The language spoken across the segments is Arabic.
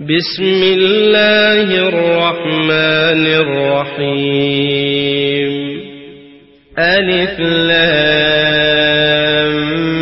بسم الله الرحمن الرحيم ألف لام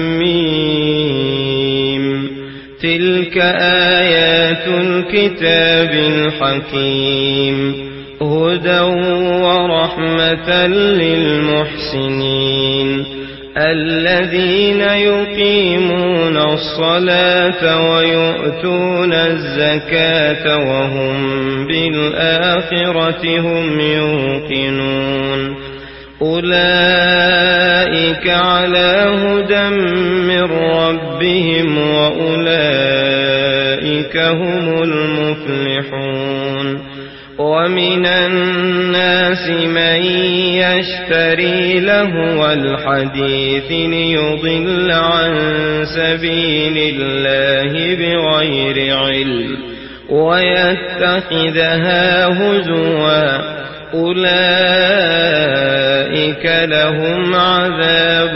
ميم تلك آيات الكتاب الحكيم هدى ورحمة للمحسنين الذين يقيمون الصلاة ويؤتون الزكاة وهم بالآخرة هم يوقنون أولئك على هدى من ربهم وأولئك هم المفلحون ومن الناس من يشتري لهو الحديث ليضل عن سبيل الله بغير علم ويتخذها هزوا أولئك لهم عذاب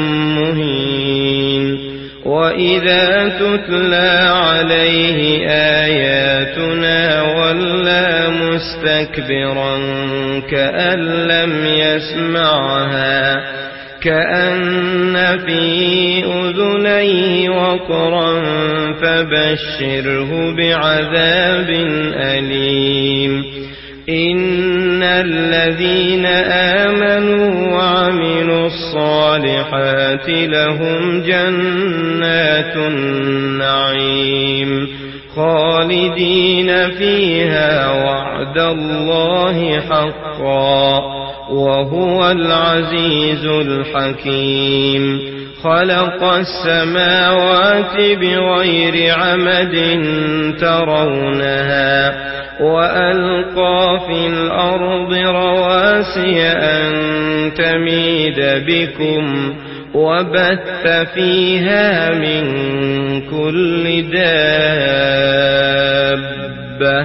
مهين وإذا تتلى عليه آياتنا ولى مستكبرا كأن لم يسمعها كأن في أذنيه وقرا فبشره بعذاب أليم إن الذين آمنوا وعملوا الصالحات لهم جنات النعيم خالدين فيها وعد الله حقا وهو العزيز الحكيم خلق السماوات بغير عمد ترونها وألقى في الأرض رواسي أن تميد بكم وبث فيها من كل دابة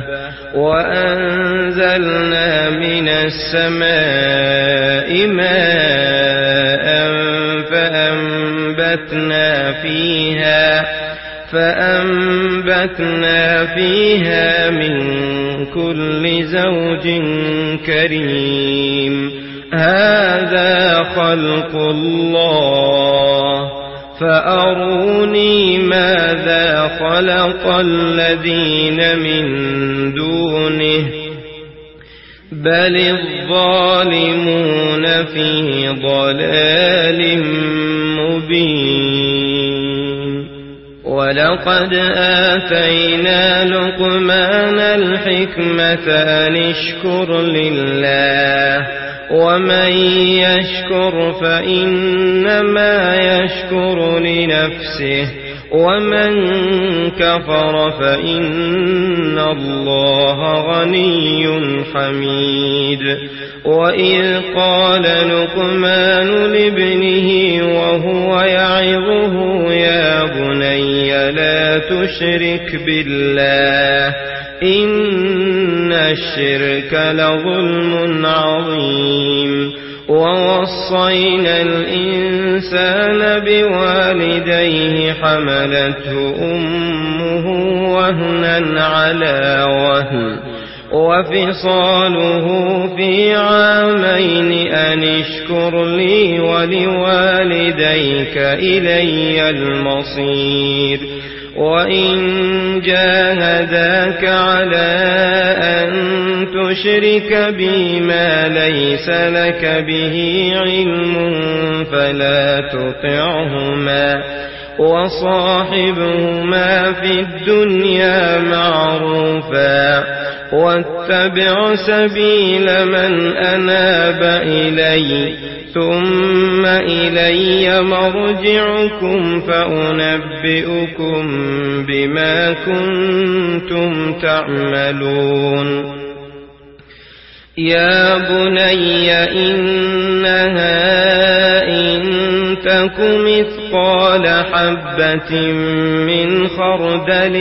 وأنزلنا من السماء ماء فأنبتنا فيها من كل زوج كريم هذا خلق الله فأروني ماذا خلق الذين من دونه بل الظالمون في ضلال مبين ولقد آتينا لقمان الحكمة أن اشكر لله ومن يشكر فإنما يشكر لنفسه ومن كفر فإن الله غني حميد وإذ قال لقمان لابنه وهو يعظه يا بني لا تشرك بالله إن الشرك لظلم عظيم ووصينا الإنسان بوالديه حملته أمه وهنا على وهن وفصاله في عامين أن اشكر لي ولوالديك إلي المصير وإن جاهداك على أن تشرك بي ما ليس لك به علم فلا تطعهما وصاحبهما في الدنيا معروفا واتبع سبيل من أناب إلي ثم إلي مرجعكم فأنبئكم بما كنتم تعملون يا بني إنها إن تك مثقال حبة من خردل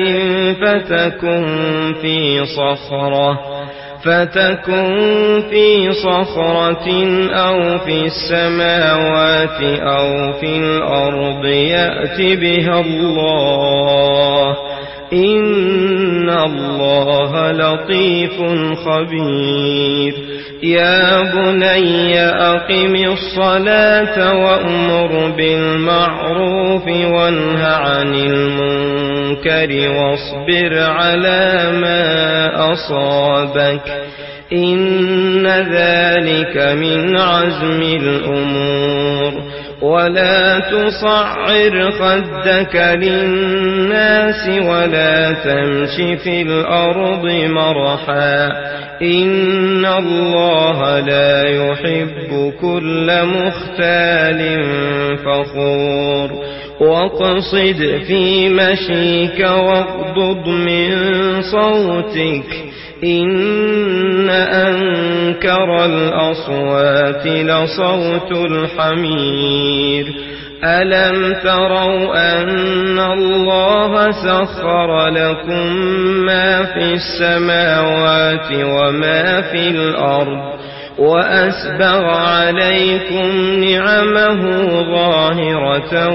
فتكن في صخرة أو في السماوات أو في الأرض يأت بها الله إن الله لطيف خبير يا بني أقم الصلاة وأمر بالمعروف وانه عن المنكر واصبر على ما أصابك إن ذلك من عزم الأمور ولا تصعر خدك للناس ولا تمش في الأرض مرحا إن الله لا يحب كل مختال فخور واقصد في مشيك واغضض من صوتك إن أنكر الأصوات لصوت الحمير ألم تروا أن الله سخر لكم ما في السماوات وما في الأرض وأسبغ عليكم نعمه ظاهرة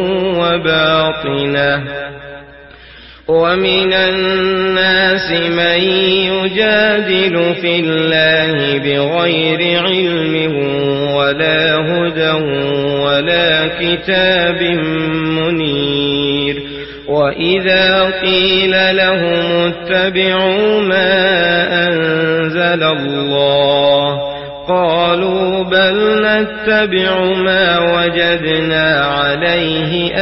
وباطنة ومن الناس من يجادل في الله بغير علم ولا هدى ولا كتاب منير وإذا قيل لهم اتبعوا ما أنزل الله قالوا بل نتبع ما وجدنا عليه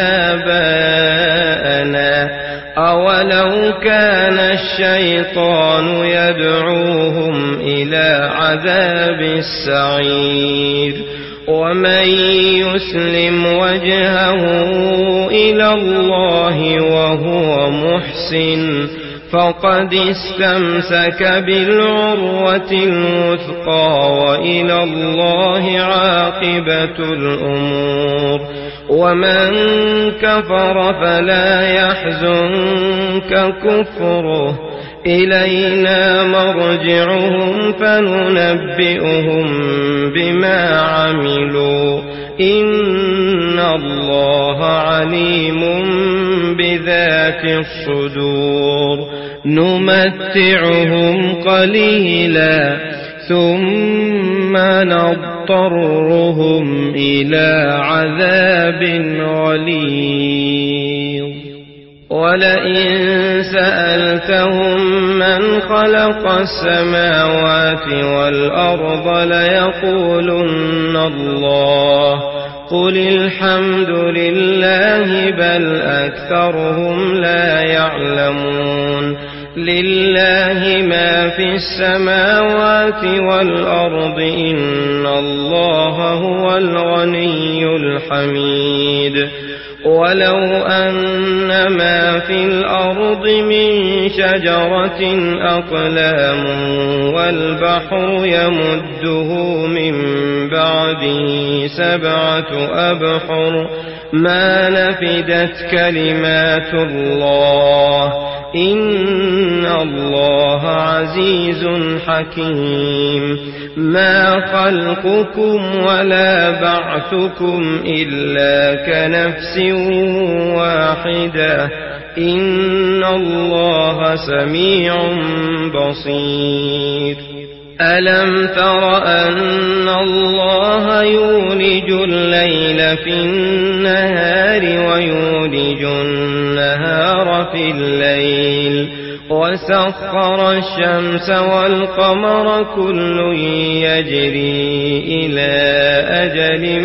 آباءنا أولو كان الشيطان يدعوهم إلى عذاب السعير ومن يسلم وجهه إلى الله وهو محسن فقد استمسك بالعروة الوثقى وإلى الله عاقبة الأمور ومن كفر فلا يحزنك كفره إلينا مرجعهم فننبئهم بما عملوا إن الله عليم بذات الصدور نمتعهم قليلا ثم نضطرهم إلى عذاب غليظ ولئن سألتهم من خلق السماوات والأرض ليقولن الله قل الحمد لله بل أكثرهم لا يعلمون لله ما في السماوات والأرض إن الله هو الغني الحميد ولو أن ما في الأرض من شجرة أقلام والبحر يمده من بعده 7 أبحر ما نفدت كلمات الله إن الله عزيز حكيم ما خلقكم ولا بعثكم إلا كنفس واحدة إن الله سميع بصير ألم تر أن الله يولج الليل في النهار ويولج النهار في الليل وسخر الشمس والقمر كل يجري إلى أجل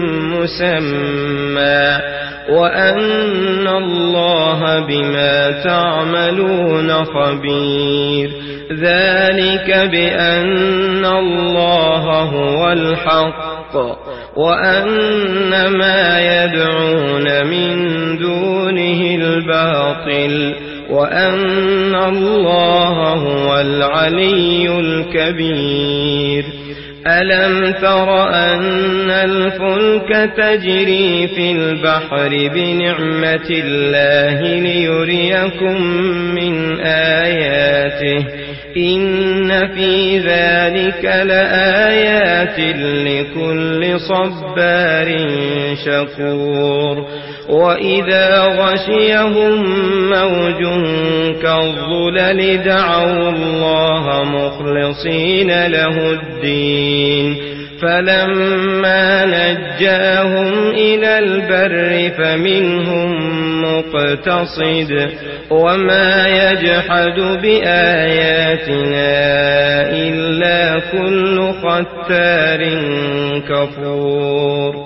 مسمى وأن الله بما تعملون خبير ذلك بأن الله هو الحق وأن ما يدعون من دونه الباطل وأن الله هو العلي الكبير ألم تر أن الفلك تجري في البحر بنعمة الله ليريكم من آياته إن في ذلك لآيات لكل صبار شكور وإذا غشيهم موج كالظلل دعوا الله مخلصين له الدين فلما نجاهم إلى البر فمنهم مقتصد وما يجحد بآياتنا إلا كل ختار كفور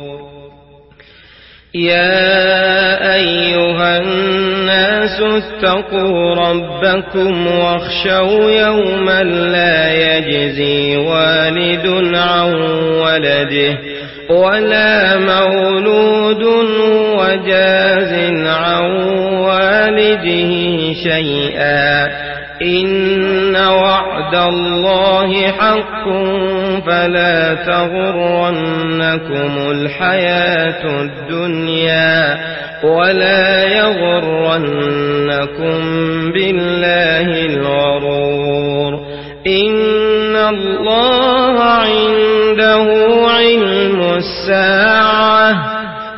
يا أيها الناس اتقوا ربكم واخشوا يوما لا يجزي والد عن ولده ولا مولود وجاز عن والده شيئا إن وعد الله حق فلا تغرنكم الحياة الدنيا ولا يغرنكم بالله الغرور إن الله عنده علم الساعة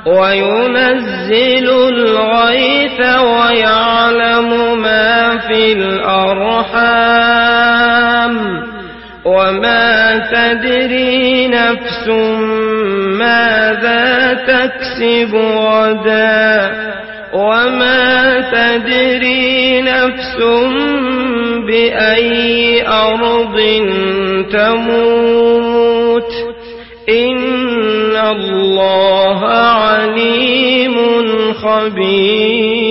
وينزل الغيث ويعلم ما في الأرحام وما تدري نفس ماذا تكسب غدا وما تدري نفس بأي أرض تموت إن الله عليم خبير